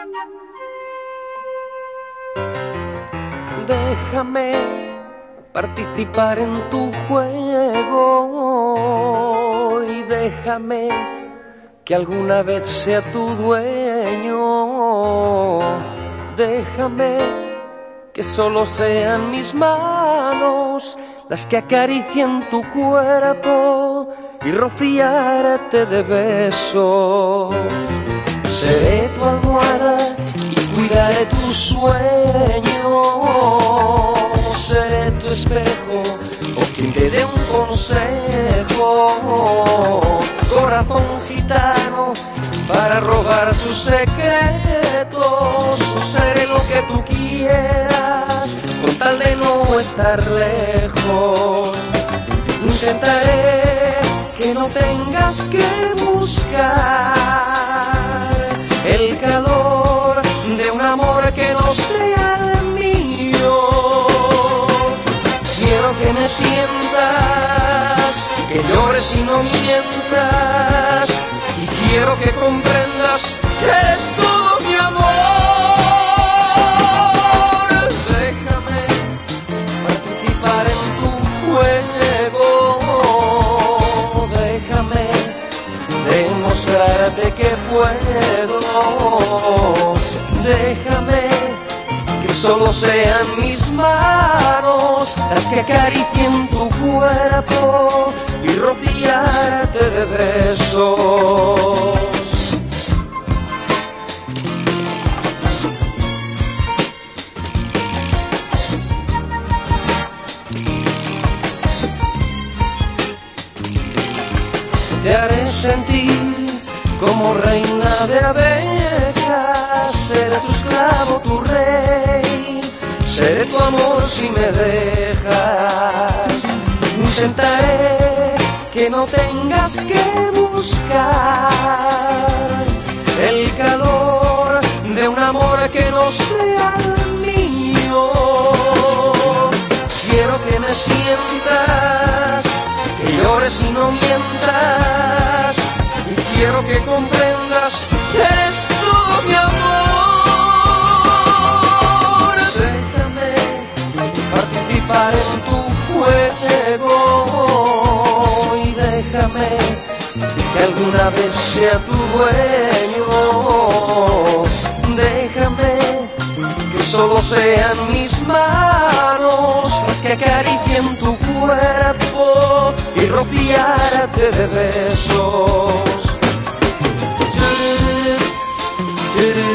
Déjame participar en tu juego y déjame que alguna vez sea tu dueño. Déjame que solo sean mis manos las que acaricien tu cuerpo y rociarte de besos. Seré tu almohada y cuidaré tu sueño. Seré tu espejo o quien te dé un consejo. Corazón gitano para robar tus secretos. Seré lo que tú quieras con tal de no estar lejos. Intentaré que no tengas que buscar el calor de un amor que no sea el mío. Quiero que me sientas, que llores y no mientas, y quiero que comprendas que eres todo mi amor. Déjame participar en tu juego, déjame demostrarte que puedo. Déjame que solo sean mis manos las que acaricien tu cuerpo y rociarte de besos. Te haré sentir como reina de abejas, seré tu esclavo, tu rey, seré tu amor si me dejas. Intentaré que no tengas que buscar el calor de un amor que no sea el mío. Quiero que me sientas, que llores y no mientas, y quiero que comprendas que eres todo mi amor. Déjame participar en tu juego y déjame que alguna vez sea tu dueño. Déjame que solo sean mis manos las que acaricien tu cuerpo y rociarte de besos.